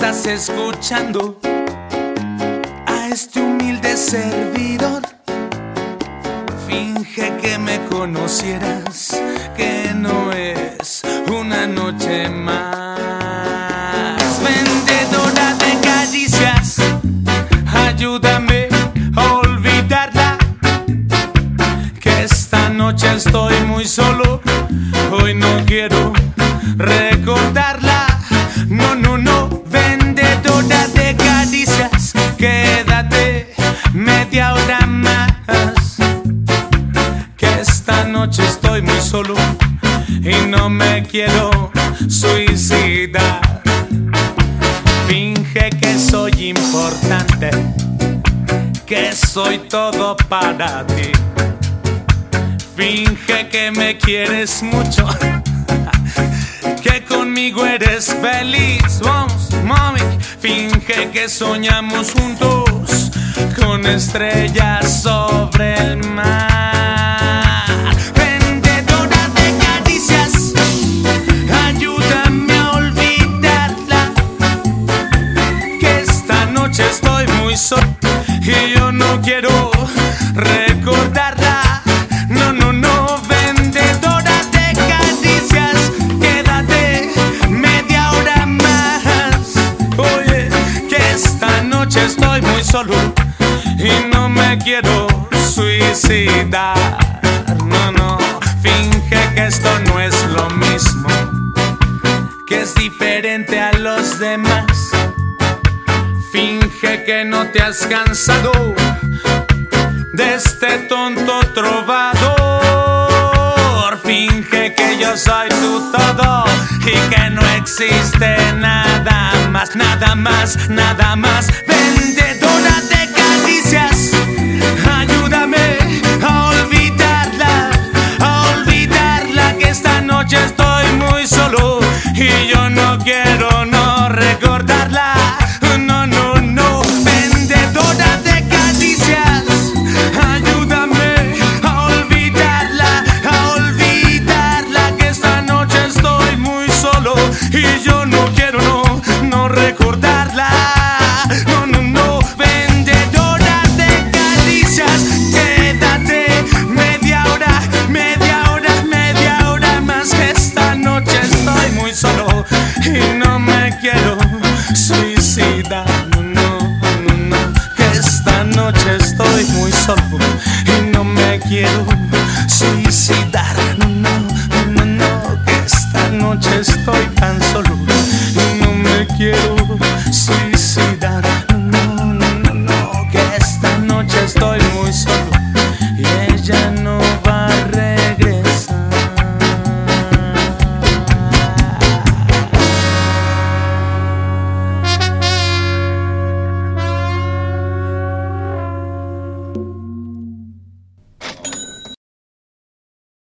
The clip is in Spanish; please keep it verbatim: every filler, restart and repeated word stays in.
estás escuchando a este humilde servidor. Finge que me conocieras, que no es una noche más. Vendedora de caricias, ayúdame a olvidarla, que esta noche estoy muy solo. Hoy no quiero recordarla. No, no, no, vendedora de caricias, quédate media hora más, que esta noche estoy muy solo y no me quiero suicidar. Finge que soy importante, que soy todo para ti. Finge que me quieres mucho, que conmigo eres feliz. Vamos, mami. Finge que soñamos juntos con estrellas sobre el mar. Vendedora de caricias, ayúdame a olvidarla, que esta noche estoy muy solo y yo no quiero recordarla. No, no, no, vendedora de caricias, quédate media hora más. Oye, que esta noche estoy muy solo y no me quiero suicidar. No, no, finge que esto no es lo mismo, que es diferente a los demás. Finge que no te has cansado de este tonto trovador. Finge que yo soy tu todo y que no existe nada más, nada más, nada más. Vendedora de caricias, ayúdame a olvidarla, a olvidarla, que esta noche estoy muy solo y yo no quiero no recordarla. No, no, no, vendedora de caricias, ayúdame a olvidarla, a olvidarla, que esta noche estoy muy solo y yo no quiero no, no recordarla. No, no, no, vendedora de caricias, quédate media hora, media hora, media hora más, que esta noche estoy muy solo y no me quiero suicidar. No, no, no, no, que esta noche estoy muy solo y no me quiero suicidar. No, no, no, no, que esta noche estoy tan solo y no me quiero suicidar.